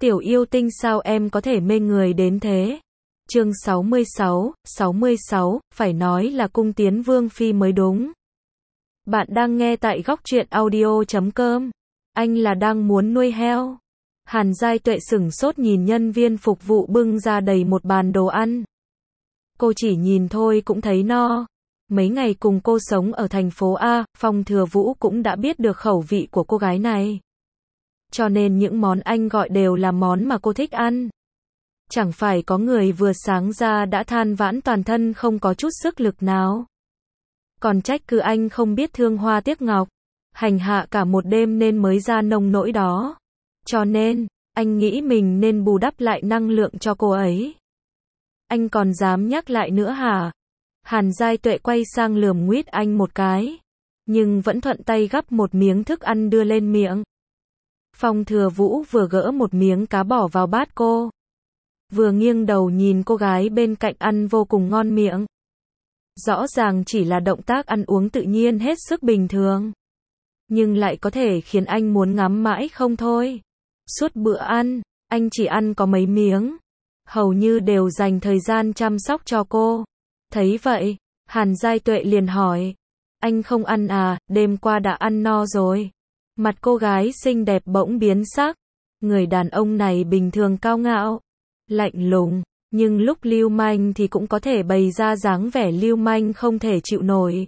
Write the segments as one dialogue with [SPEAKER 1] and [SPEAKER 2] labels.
[SPEAKER 1] Tiểu yêu tinh sao em có thể mê người đến thế? Chương 66, phải nói là cung tiến vương phi mới đúng. Bạn đang nghe tại góc truyện audio.com. Anh là đang muốn nuôi heo. Hàn Giai Tuệ sửng sốt nhìn nhân viên phục vụ bưng ra đầy một bàn đồ ăn. Cô chỉ nhìn thôi cũng thấy no. Mấy ngày cùng cô sống ở thành phố A, Phong Thừa Vũ cũng đã biết được khẩu vị của cô gái này. Cho nên những món anh gọi đều là món mà cô thích ăn. Chẳng phải có người vừa sáng ra đã than vãn toàn thân không có chút sức lực nào. Còn trách cứ anh không biết thương hoa tiếc ngọc, hành hạ cả một đêm nên mới ra nông nỗi đó. Cho nên, anh nghĩ mình nên bù đắp lại năng lượng cho cô ấy. Anh còn dám nhắc lại nữa hả? Hàn Giai Tuệ quay sang lườm nguýt anh một cái, nhưng vẫn thuận tay gắp một miếng thức ăn đưa lên miệng. Phong Thừa Vũ vừa gỡ một miếng cá bỏ vào bát cô, vừa nghiêng đầu nhìn cô gái bên cạnh ăn vô cùng ngon miệng. Rõ ràng chỉ là động tác ăn uống tự nhiên hết sức bình thường, nhưng lại có thể khiến anh muốn ngắm mãi không thôi. Suốt bữa ăn, anh chỉ ăn có mấy miếng, hầu như đều dành thời gian chăm sóc cho cô. Thấy vậy, Hàn Giai Tuệ liền hỏi, anh không ăn à, đêm qua đã ăn no rồi. Mặt cô gái xinh đẹp bỗng biến sắc. Người đàn ông này bình thường cao ngạo, lạnh lùng, nhưng lúc lưu manh thì cũng có thể bày ra dáng vẻ lưu manh không thể chịu nổi.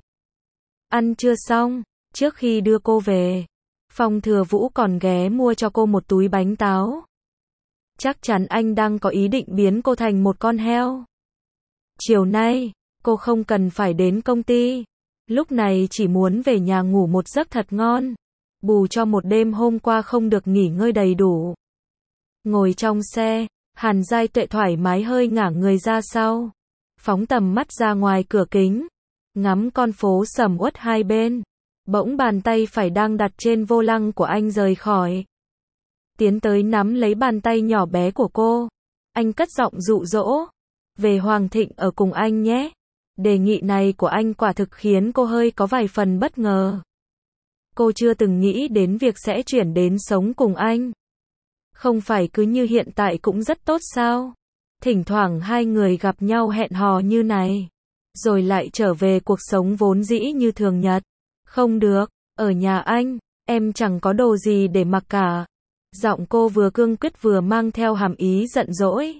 [SPEAKER 1] Ăn chưa xong, trước khi đưa cô về, Phong Thừa Vũ còn ghé mua cho cô một túi bánh táo. Chắc chắn anh đang có ý định biến cô thành một con heo. Chiều nay, cô không cần phải đến công ty. Lúc này chỉ muốn về nhà ngủ một giấc thật ngon, bù cho một đêm hôm qua không được nghỉ ngơi đầy đủ. Ngồi trong xe, Hàn Giai Tuệ thoải mái hơi ngả người ra sau, phóng tầm mắt ra ngoài cửa kính, ngắm con phố sầm uất hai bên. Bỗng bàn tay phải đang đặt trên vô lăng của anh rời khỏi, tiến tới nắm lấy bàn tay nhỏ bé của cô. Anh cất giọng dụ dỗ, về Hoàng Thịnh ở cùng anh nhé. Đề nghị này của anh quả thực khiến cô hơi có vài phần bất ngờ. Cô chưa từng nghĩ đến việc sẽ chuyển đến sống cùng anh. Không phải cứ như hiện tại cũng rất tốt sao? Thỉnh thoảng hai người gặp nhau hẹn hò như này, rồi lại trở về cuộc sống vốn dĩ như thường nhật. Không được, ở nhà anh, em chẳng có đồ gì để mặc cả. Giọng cô vừa cương quyết vừa mang theo hàm ý giận dỗi.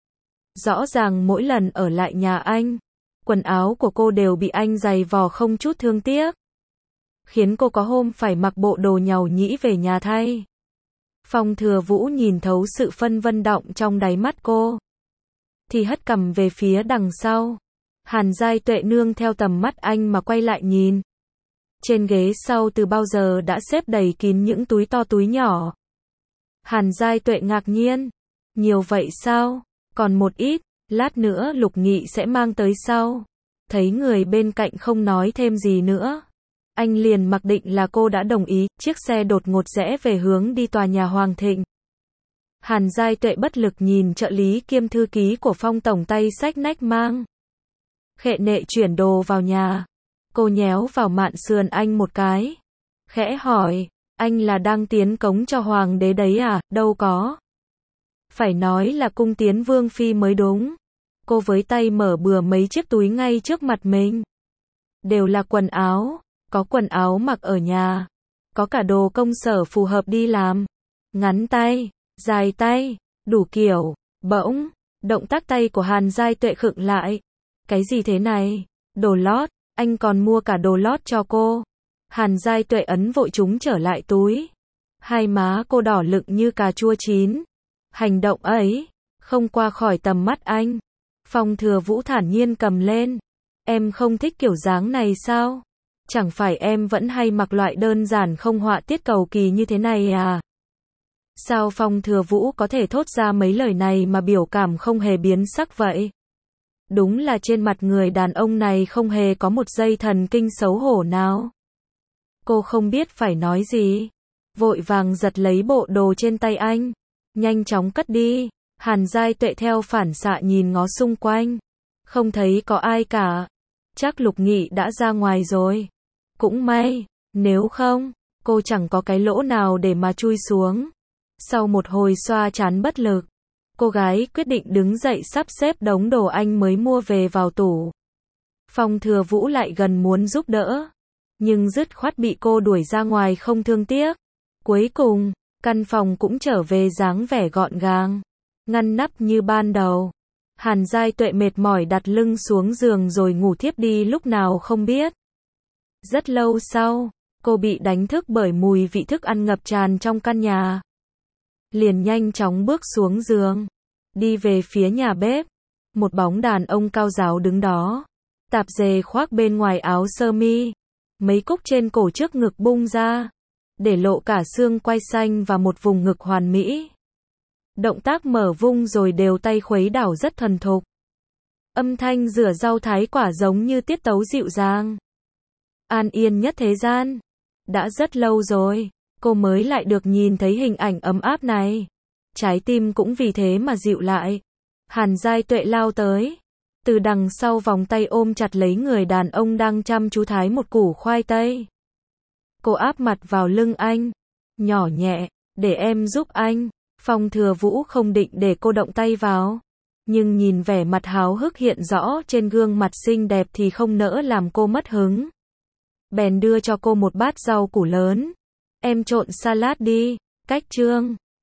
[SPEAKER 1] Rõ ràng mỗi lần ở lại nhà anh, quần áo của cô đều bị anh giày vò không chút thương tiếc, khiến cô có hôm phải mặc bộ đồ nhàu nhĩ về nhà thay. Phong Thừa Vũ nhìn thấu sự phân vân động trong đáy mắt cô, thì hất cằm về phía đằng sau. Hàn Giai Tuệ nương theo tầm mắt anh mà quay lại nhìn. Trên ghế sau từ bao giờ đã xếp đầy kín những túi to túi nhỏ. Hàn Giai Tuệ ngạc nhiên, nhiều vậy sao? Còn một ít, lát nữa Lục Nghị sẽ mang tới sau. Thấy người bên cạnh không nói thêm gì nữa, anh liền mặc định là cô đã đồng ý. Chiếc xe đột ngột rẽ về hướng đi tòa nhà Hoàng Thịnh. Hàn Giai Tuệ bất lực nhìn trợ lý kiêm thư ký của Phong tổng tay xách nách mang khệ nệ chuyển đồ vào nhà. Cô nhéo vào mạn sườn anh một cái, khẽ hỏi, anh là đang tiến cống cho hoàng đế đấy à? Đâu có. Phải nói là cung tiến vương phi mới đúng. Cô với tay mở bừa mấy chiếc túi ngay trước mặt mình. Đều là quần áo, có quần áo mặc ở nhà, có cả đồ công sở phù hợp đi làm. Ngắn tay, dài tay, đủ kiểu. Bỗng, động tác tay của Hàn Giai Tuệ khựng lại. Cái gì thế này? Đồ lót, anh còn mua cả đồ lót cho cô. Hàn Giai Tuệ ấn vội chúng trở lại túi. Hai má cô đỏ lựng như cà chua chín. Hành động ấy không qua khỏi tầm mắt anh. Phong Thừa Vũ thản nhiên cầm lên. Em không thích kiểu dáng này sao? Chẳng phải em vẫn hay mặc loại đơn giản không họa tiết cầu kỳ như thế này à? Sao Phong Thừa Vũ có thể thốt ra mấy lời này mà biểu cảm không hề biến sắc vậy? Đúng là trên mặt người đàn ông này không hề có một giây thần kinh xấu hổ nào. Cô không biết phải nói gì, vội vàng giật lấy bộ đồ trên tay anh, nhanh chóng cất đi. Hàn Giai Tuệ theo phản xạ nhìn ngó xung quanh, không thấy có ai cả. Chắc Lục Nghị đã ra ngoài rồi. Cũng may, nếu không, cô chẳng có cái lỗ nào để mà chui xuống. Sau một hồi xoa trán bất lực, cô gái quyết định đứng dậy sắp xếp đống đồ anh mới mua về vào tủ. Phong Thừa Vũ lại gần muốn giúp đỡ, nhưng dứt khoát bị cô đuổi ra ngoài không thương tiếc. Cuối cùng, căn phòng cũng trở về dáng vẻ gọn gàng, ngăn nắp như ban đầu. Hàn Giai Tuệ mệt mỏi đặt lưng xuống giường rồi ngủ thiếp đi lúc nào không biết. Rất lâu sau, cô bị đánh thức bởi mùi vị thức ăn ngập tràn trong căn nhà. Liền nhanh chóng bước xuống giường, đi về phía nhà bếp. Một bóng đàn ông cao ráo đứng đó, tạp dề khoác bên ngoài áo sơ mi, mấy cúc trên cổ trước ngực bung ra, để lộ cả xương quai xanh và một vùng ngực hoàn mỹ. Động tác mở vung rồi đều tay khuấy đảo rất thuần thục. Âm thanh rửa rau thái quả giống như tiết tấu dịu dàng. An yên nhất thế gian. Đã rất lâu rồi, cô mới lại được nhìn thấy hình ảnh ấm áp này. Trái tim cũng vì thế mà dịu lại. Hàn Giai Tuệ lao tới, từ đằng sau vòng tay ôm chặt lấy người đàn ông đang chăm chú thái một củ khoai tây. Cô áp mặt vào lưng anh, nhỏ nhẹ, để em giúp anh. Phong Thừa Vũ không định để cô động tay vào, nhưng nhìn vẻ mặt háo hức hiện rõ trên gương mặt xinh đẹp thì không nỡ làm cô mất hứng. Bèn đưa cho cô một bát rau củ lớn. Em trộn salad đi, cách chương.